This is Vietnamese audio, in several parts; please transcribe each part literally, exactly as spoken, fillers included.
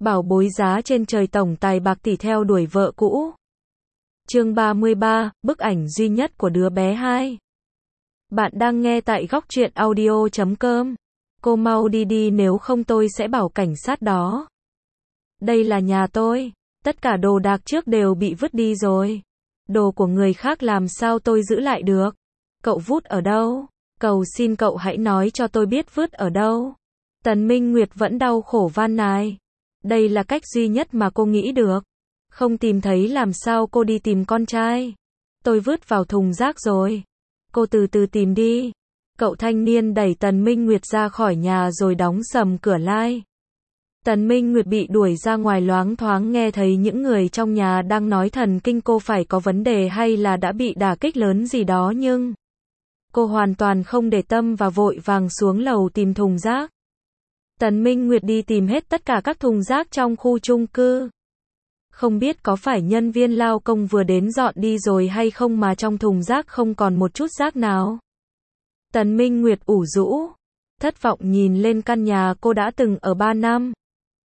Bảo bối giá trên trời tổng tài bạc tỷ theo đuổi vợ cũ. Chương ba mươi ba, bức ảnh duy nhất của đứa bé hai. Bạn đang nghe tại góc truyện audio chấm com. Cô mau đi đi nếu không tôi sẽ bảo cảnh sát đó. Đây là nhà tôi. Tất cả đồ đạc trước đều bị vứt đi rồi. Đồ của người khác làm sao tôi giữ lại được? Cậu vứt ở đâu? Cầu xin cậu hãy nói cho tôi biết vứt ở đâu. Tần Minh Nguyệt vẫn đau khổ van nài. Đây là cách duy nhất mà cô nghĩ được. Không tìm thấy làm sao cô đi tìm con trai. Tôi vứt vào thùng rác rồi. Cô từ từ tìm đi. Cậu thanh niên đẩy Tần Minh Nguyệt ra khỏi nhà rồi đóng sầm cửa lại. Tần Minh Nguyệt bị đuổi ra ngoài loáng thoáng nghe thấy những người trong nhà đang nói thần kinh cô phải có vấn đề hay là đã bị đả kích lớn gì đó nhưng cô hoàn toàn không để tâm và vội vàng xuống lầu tìm thùng rác. Tần Minh Nguyệt đi tìm hết tất cả các thùng rác trong khu chung cư. Không biết có phải nhân viên lao công vừa đến dọn đi rồi hay không mà trong thùng rác không còn một chút rác nào. Tần Minh Nguyệt ủ rũ, thất vọng nhìn lên căn nhà cô đã từng ở ba năm.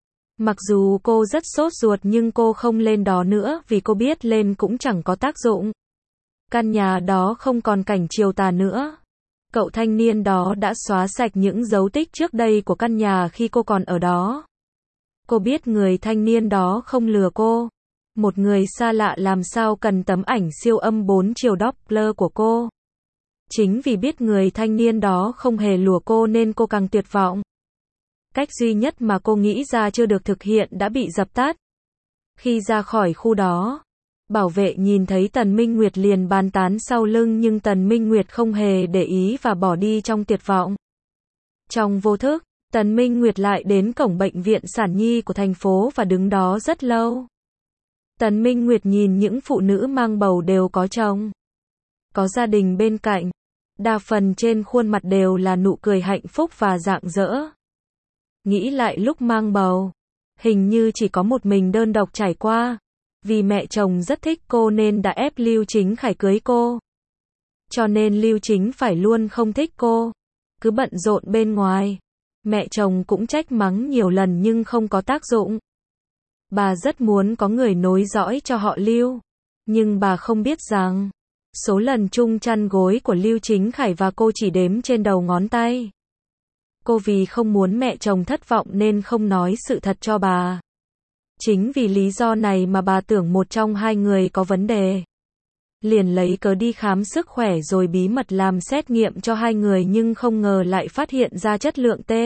Mặc dù cô rất sốt ruột nhưng cô không lên đó nữa vì cô biết lên cũng chẳng có tác dụng. Căn nhà đó không còn cảnh chiều tà nữa. Cậu thanh niên đó đã xóa sạch những dấu tích trước đây của căn nhà khi cô còn ở đó. Cô biết người thanh niên đó không lừa cô. Một người xa lạ làm sao cần tấm ảnh siêu âm bốn chiều Doppler của cô. Chính vì biết người thanh niên đó không hề lừa cô nên cô càng tuyệt vọng. Cách duy nhất mà cô nghĩ ra chưa được thực hiện đã bị dập tắt. Khi ra khỏi khu đó, bảo vệ nhìn thấy Tần Minh Nguyệt liền bàn tán sau lưng nhưng Tần Minh Nguyệt không hề để ý và bỏ đi trong tuyệt vọng. Trong vô thức, Tần Minh Nguyệt lại đến cổng bệnh viện sản nhi của thành phố và đứng đó rất lâu. Tần Minh Nguyệt nhìn những phụ nữ mang bầu đều có chồng, có gia đình bên cạnh. Đa phần trên khuôn mặt đều là nụ cười hạnh phúc và rạng rỡ. Nghĩ lại lúc mang bầu, hình như chỉ có một mình đơn độc trải qua. Vì mẹ chồng rất thích cô nên đã ép Lưu Chính Khải cưới cô. Cho nên Lưu Chính phải luôn không thích cô. Cứ bận rộn bên ngoài. Mẹ chồng cũng trách mắng nhiều lần nhưng không có tác dụng. Bà rất muốn có người nối dõi cho họ Lưu. Nhưng bà không biết rằng số lần chung chăn gối của Lưu Chính Khải và cô chỉ đếm trên đầu ngón tay. Cô vì không muốn mẹ chồng thất vọng nên không nói sự thật cho bà. Chính vì lý do này mà bà tưởng một trong hai người có vấn đề. Liền lấy cớ đi khám sức khỏe rồi bí mật làm xét nghiệm cho hai người nhưng không ngờ lại phát hiện ra chất lượng T.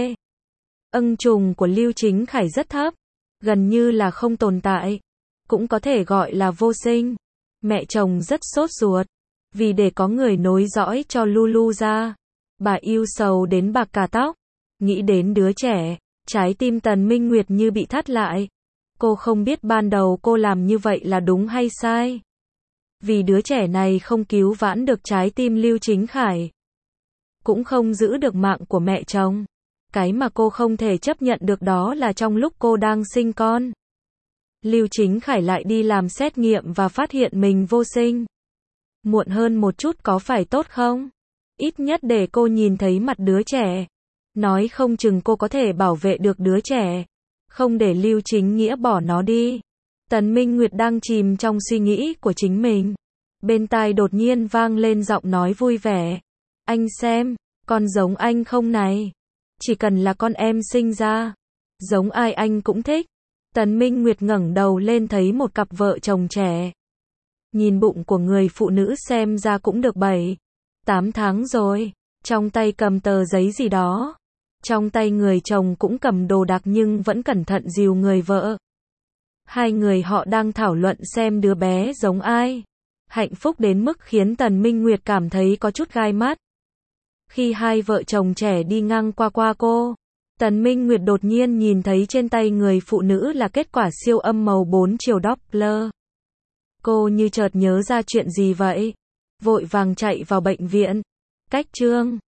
Ưng trùng của Lưu Chính Khải rất thấp, gần như là không tồn tại, cũng có thể gọi là vô sinh. Mẹ chồng rất sốt ruột, vì để có người nối dõi cho Lulu ra. Bà yêu sầu đến bạc cả tóc, nghĩ đến đứa trẻ, trái tim Tần Minh Nguyệt như bị thắt lại. Cô không biết ban đầu cô làm như vậy là đúng hay sai. Vì đứa trẻ này không cứu vãn được trái tim Lưu Chính Khải, cũng không giữ được mạng của mẹ chồng. Cái mà cô không thể chấp nhận được đó là trong lúc cô đang sinh con, Lưu Chính Khải lại đi làm xét nghiệm và phát hiện mình vô sinh. Muộn hơn một chút có phải tốt không? Ít nhất để cô nhìn thấy mặt đứa trẻ. Nói không chừng cô có thể bảo vệ được đứa trẻ. Không để Lưu Chính Nghĩa bỏ nó đi. Tần Minh Nguyệt đang chìm trong suy nghĩ của chính mình. Bên tai đột nhiên vang lên giọng nói vui vẻ. Anh xem, con giống anh không này? Chỉ cần là con em sinh ra, giống ai anh cũng thích. Tần Minh Nguyệt ngẩng đầu lên thấy một cặp vợ chồng trẻ. Nhìn bụng của người phụ nữ xem ra cũng được bảy, tám tháng rồi. Trong tay cầm tờ giấy gì đó. Trong tay người chồng cũng cầm đồ đạc nhưng vẫn cẩn thận dìu người vợ. Hai người họ đang thảo luận xem đứa bé giống ai. Hạnh phúc đến mức khiến Tần Minh Nguyệt cảm thấy có chút gai mắt. Khi hai vợ chồng trẻ đi ngang qua qua cô, Tần Minh Nguyệt đột nhiên nhìn thấy trên tay người phụ nữ là kết quả siêu âm màu bốn chiều Doppler. Cô như chợt nhớ ra chuyện gì vậy. Vội vàng chạy vào bệnh viện. Cách chương